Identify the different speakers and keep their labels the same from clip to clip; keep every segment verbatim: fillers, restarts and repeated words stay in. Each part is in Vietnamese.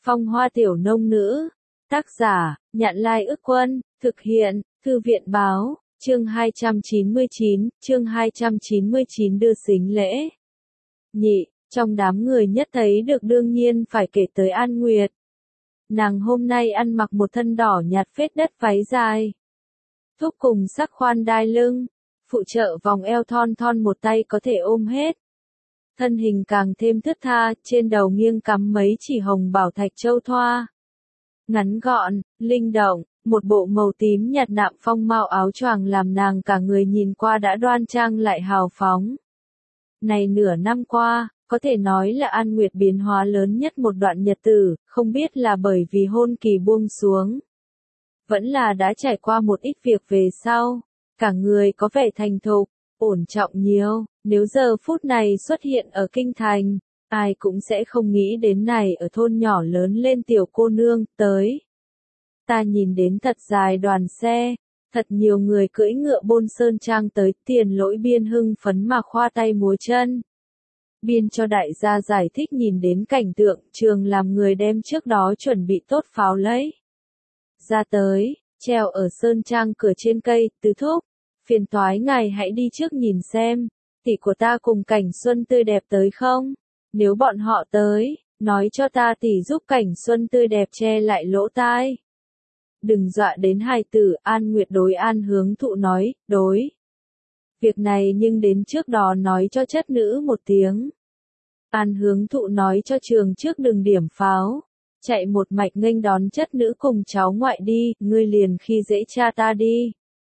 Speaker 1: Phong Hoa Tiểu Nông Nữ. Tác giả, Nhạn Lai Ức Quân, thực hiện, Thư viện Báo, chương hai trăm chín mươi chín, chương hai trăm chín mươi chín đưa sính lễ. Nhị, trong đám người nhất thấy được đương nhiên phải kể tới An Nguyệt. Nàng hôm nay ăn mặc một thân đỏ nhạt phết đất váy dài. Thúc cùng sắc khoan đai lưng, phụ trợ vòng eo thon thon một tay có thể ôm hết. Thân hình càng thêm thướt tha, trên đầu nghiêng cắm mấy chỉ hồng bảo thạch châu thoa. Ngắn gọn, linh động, một bộ màu tím nhạt nạm phong mao áo choàng làm nàng cả người nhìn qua đã đoan trang lại hào phóng. Này nửa năm qua, có thể nói là An Nguyệt biến hóa lớn nhất một đoạn nhật tử, không biết là bởi vì hôn kỳ buông xuống. Vẫn là đã trải qua một ít việc về sau, cả người có vẻ thành thục, ổn trọng nhiều, nếu giờ phút này xuất hiện ở kinh thành, ai cũng sẽ không nghĩ đến này ở thôn nhỏ lớn lên tiểu cô nương, tới. Ta nhìn đến thật dài đoàn xe, thật nhiều người cưỡi ngựa bôn sơn trang tới, Tiền Lỗi biên hưng phấn mà khoa tay múa chân. Biên cho đại gia giải thích nhìn đến cảnh tượng trường làm người đem trước đó chuẩn bị tốt pháo lấy. Ra tới, treo ở sơn trang cửa trên cây, tứ thúc, phiền toái ngài hãy đi trước nhìn xem, tỷ của ta cùng Cảnh Xuân tươi đẹp tới không? Nếu bọn họ tới, nói cho ta tỷ giúp Cảnh Xuân tươi đẹp che lại lỗ tai. Đừng dọa đến hài tử, An Nguyệt đối An Hướng Thụ nói, đối. Việc này nhưng đến trước đó nói cho chất nữ một tiếng. An Hướng Thụ nói cho trường trước đừng điểm pháo. Chạy một mạch nghênh đón chất nữ cùng cháu ngoại đi, ngươi liền khi dễ cha ta đi.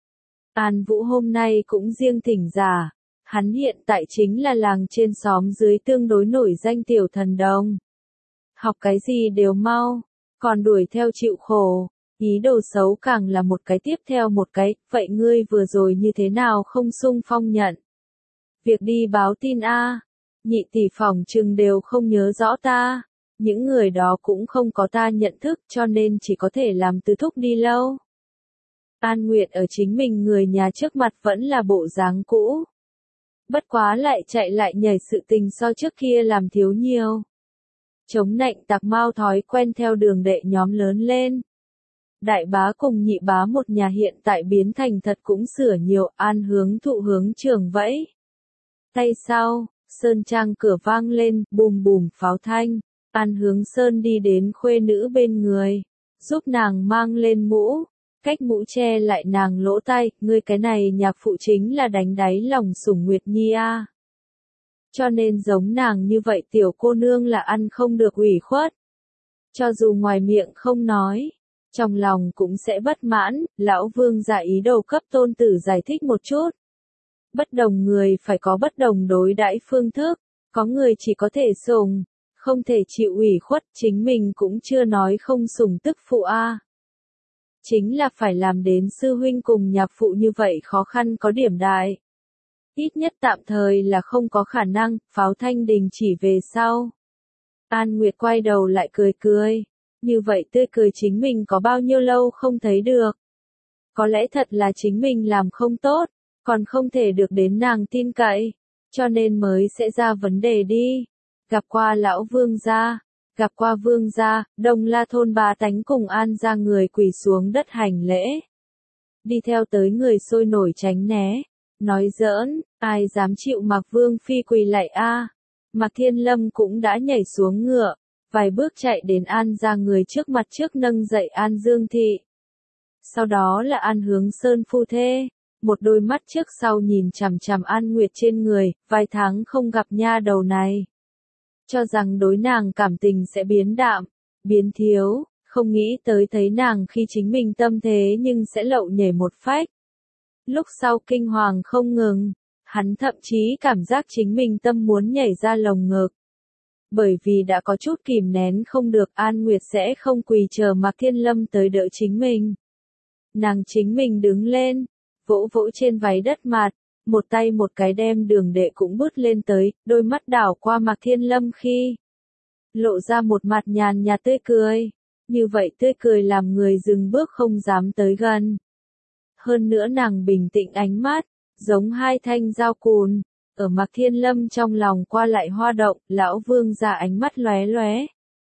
Speaker 1: An Vũ hôm nay cũng riêng thỉnh giả. Hắn hiện tại chính là làng trên xóm dưới tương đối nổi danh tiểu thần đồng. Học cái gì đều mau, còn đuổi theo chịu khổ. Ý đồ xấu càng là một cái tiếp theo một cái, vậy ngươi vừa rồi như thế nào không sung phong nhận? Việc đi báo tin a, nhị tỷ phòng chừng đều không nhớ rõ ta, những người đó cũng không có ta nhận thức cho nên chỉ có thể làm tứ thúc đi lâu. An Nguyệt ở chính mình người nhà trước mặt vẫn là bộ dáng cũ. Bất quá lại chạy lại nhảy sự tình so trước kia làm thiếu nhiều. Chống nạnh tạc mau thói quen theo đường đệ nhóm lớn lên. Đại bá cùng nhị bá một nhà hiện tại biến thành thật cũng sửa nhiều, An Hướng Thụ hướng trường vẫy. Tay sau, sơn trang cửa vang lên, bùm bùm pháo thanh, An Hướng Sơn đi đến khuê nữ bên người, giúp nàng mang lên mũ, cách mũ che lại nàng lỗ tai, ngươi cái này nhạc phụ chính là đánh đáy lòng sủng Nguyệt Nhi a. Cho nên giống nàng như vậy tiểu cô nương là ăn không được ủy khuất. Cho dù ngoài miệng không nói, trong lòng cũng sẽ bất mãn, lão vương giả ý đồ cấp tôn tử giải thích một chút. Bất đồng người phải có bất đồng đối đãi phương thức, có người chỉ có thể sủng, không thể chịu ủy khuất, chính mình cũng chưa nói không sủng tức phụ a. Chính là phải làm đến sư huynh cùng nhạc phụ như vậy khó khăn có điểm đại. Ít nhất tạm thời là không có khả năng, pháo thanh đình chỉ về sau. An Nguyệt quay đầu lại cười cười. Như vậy tươi cười chính mình có bao nhiêu lâu không thấy được. Có lẽ thật là chính mình làm không tốt, còn không thể được đến nàng tin cậy, cho nên mới sẽ ra vấn đề đi. Gặp qua lão vương gia, gặp qua vương gia, Đông La thôn bá tánh cùng An ra người quỳ xuống đất hành lễ. Đi theo tới người sôi nổi tránh né, nói giỡn, ai dám chịu Mạc Vương phi quỳ lạy a. Mạc Thiên Lâm cũng đã nhảy xuống ngựa. Vài bước chạy đến An ra người trước mặt trước nâng dậy An Dương Thị. Sau đó là An Hướng Sơn phu thê, một đôi mắt trước sau nhìn chằm chằm An Nguyệt trên người, vài tháng không gặp nha đầu này. Cho rằng đối nàng cảm tình sẽ biến đạm, biến thiếu, không nghĩ tới thấy nàng khi chính mình tâm thế nhưng sẽ lậu nhảy một phách. Lúc sau kinh hoàng không ngừng, hắn thậm chí cảm giác chính mình tâm muốn nhảy ra lồng ngực. Bởi vì đã có chút kìm nén không được, An Nguyệt sẽ không quỳ chờ Mạc Thiên Lâm tới đỡ chính mình. Nàng chính mình đứng lên, vỗ vỗ trên váy đất mặt, một tay một cái đem đường đệ cũng bước lên tới, đôi mắt đảo qua Mạc Thiên Lâm khi lộ ra một mặt nhàn nhạt tươi cười. Như vậy tươi cười làm người dừng bước không dám tới gần. Hơn nữa nàng bình tĩnh ánh mắt, giống hai thanh dao cùn. Ở Mạc Thiên Lâm trong lòng qua lại hoa động, lão vương ra ánh mắt lóe lóe.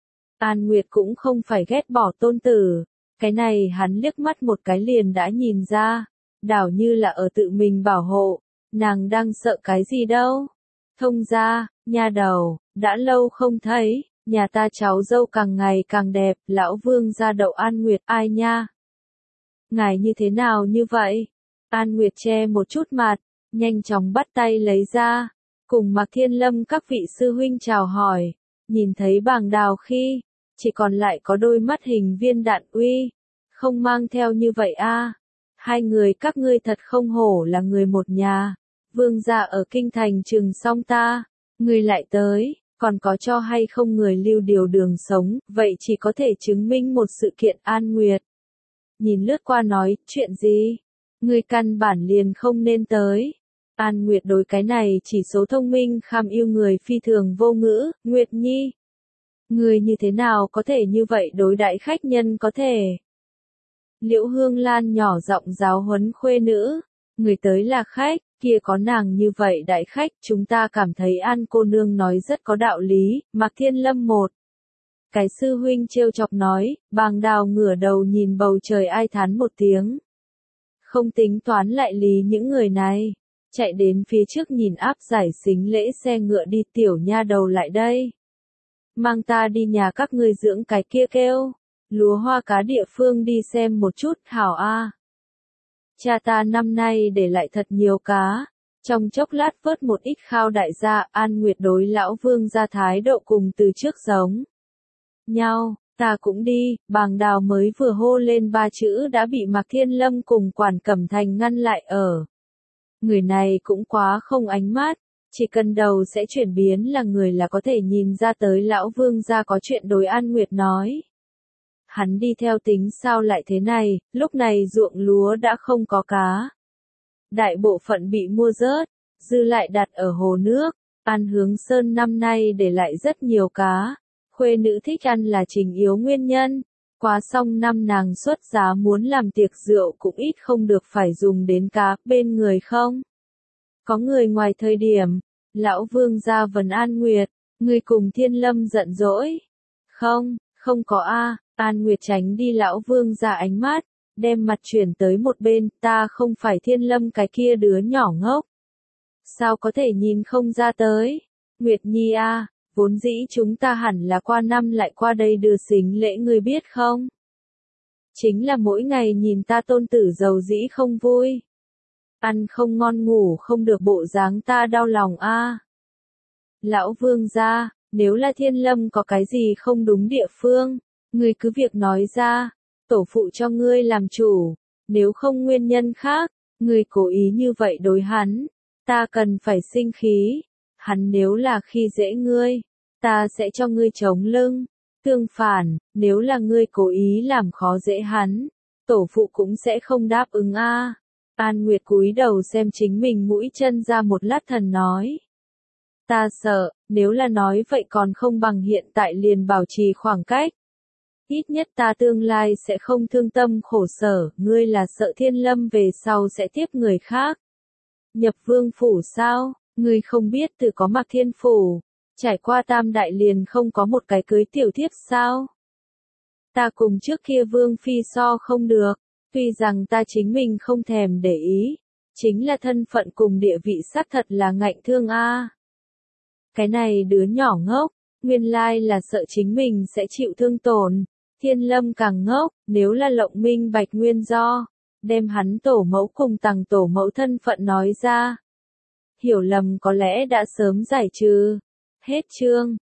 Speaker 1: An Nguyệt cũng không phải ghét bỏ tôn tử, cái này hắn liếc mắt một cái liền đã nhìn ra, đảo như là ở tự mình bảo hộ, nàng đang sợ cái gì đâu. Thông gia, nha đầu, đã lâu không thấy, nhà ta cháu dâu càng ngày càng đẹp, lão vương gia đậu An Nguyệt ai nha. Ngài như thế nào như vậy? An Nguyệt che một chút mặt, nhanh chóng bắt tay lấy ra, cùng Mạc Thiên Lâm các vị sư huynh chào hỏi, nhìn thấy Bàng Đào khi, chỉ còn lại có đôi mắt hình viên đạn uy, không mang theo như vậy a. Hai người các ngươi thật không hổ là người một nhà, vương gia ở kinh thành trừng xong ta, người lại tới, còn có cho hay không người lưu điều đường sống, vậy chỉ có thể chứng minh một sự kiện. An Nguyệt nhìn lướt qua nói, chuyện gì? Người căn bản liền không nên tới. An Nguyệt đối cái này chỉ số thông minh kham yêu người phi thường vô ngữ, Nguyệt Nhi. Người như thế nào có thể như vậy đối đãi khách nhân có thể? Liễu Hương Lan nhỏ giọng giáo huấn khuê nữ, người tới là khách, kia có nàng như vậy đại khách, chúng ta cảm thấy An cô nương nói rất có đạo lý. Mạc Thiên Lâm một cái sư huynh trêu chọc nói, Bàng Đào ngửa đầu nhìn bầu trời ai thán một tiếng. Không tính toán lại lý những người này, chạy đến phía trước nhìn áp giải xính lễ xe ngựa đi. Tiểu nha đầu lại đây, mang ta đi nhà các ngươi dưỡng cái kia kêu lúa hoa cá địa phương đi xem một chút. Hảo a. Cha ta năm nay để lại thật nhiều cá, trong chốc lát vớt một ít khao đại gia. An Nguyệt đối lão vương gia thái độ cùng từ trước giống nhau. Ta cũng đi. Bàng Đào mới vừa hô lên ba chữ đã bị Mạc Thiên Lâm cùng Quản Cẩm Thành ngăn lại ở. Người này cũng quá không ánh mắt, chỉ cần đầu sẽ chuyển biến là người là có thể nhìn ra tới lão vương gia có chuyện đối An Nguyệt nói. Hắn đi theo tính sao lại thế này, lúc này ruộng lúa đã không có cá. Đại bộ phận bị mua rớt, dư lại đặt ở hồ nước. An Hướng Sơn năm nay để lại rất nhiều cá. Khuê nữ thích ăn là trình yếu nguyên nhân. Quá xong năm nàng xuất giá muốn làm tiệc rượu cũng ít không được phải dùng đến cá. Bên người không có người ngoài thời điểm, lão vương gia vấn An Nguyệt, người cùng Thiên Lâm giận dỗi. Không, không có a. An Nguyệt tránh đi lão vương gia ánh mắt, đem mặt chuyển tới một bên. Ta không phải Thiên Lâm cái kia đứa nhỏ ngốc, sao có thể nhìn không ra tới. Nguyệt Nhi a, vốn dĩ chúng ta hẳn là qua năm lại qua đây đưa xính lễ, ngươi biết không? Chính là mỗi ngày nhìn ta tôn tử giàu dĩ không vui, ăn không ngon ngủ không được bộ dáng ta đau lòng a. Lão vương gia, nếu là Thiên Lâm có cái gì không đúng địa phương, ngươi cứ việc nói ra, tổ phụ cho ngươi làm chủ, nếu không nguyên nhân khác, ngươi cố ý như vậy đối hắn, ta cần phải sinh khí. Hắn nếu là khi dễ ngươi, ta sẽ cho ngươi chống lưng. Tương phản, nếu là ngươi cố ý làm khó dễ hắn, tổ phụ cũng sẽ không đáp ứng a. An Nguyệt cúi đầu xem chính mình mũi chân ra một lát thần nói. Ta sợ, nếu là nói vậy còn không bằng hiện tại liền bảo trì khoảng cách. Ít nhất ta tương lai sẽ không thương tâm khổ sở, ngươi là sợ Thiên Lâm về sau sẽ tiếp người khác. Nhập vương phủ sao, ngươi không biết từ có Mạc Thiên phủ, trải qua tam đại liền không có một cái cưới tiểu thiếp sao. Ta cùng trước kia vương phi so không được, tuy rằng ta chính mình không thèm để ý, chính là thân phận cùng địa vị xác thật là ngạnh thương a. Cái này đứa nhỏ ngốc, nguyên lai là sợ chính mình sẽ chịu thương tổn. Thiên Lâm càng ngốc, nếu là lộng minh bạch nguyên do, đem hắn tổ mẫu cùng tằng tổ mẫu thân phận nói ra, hiểu lầm có lẽ đã sớm giải trừ. Hết chương.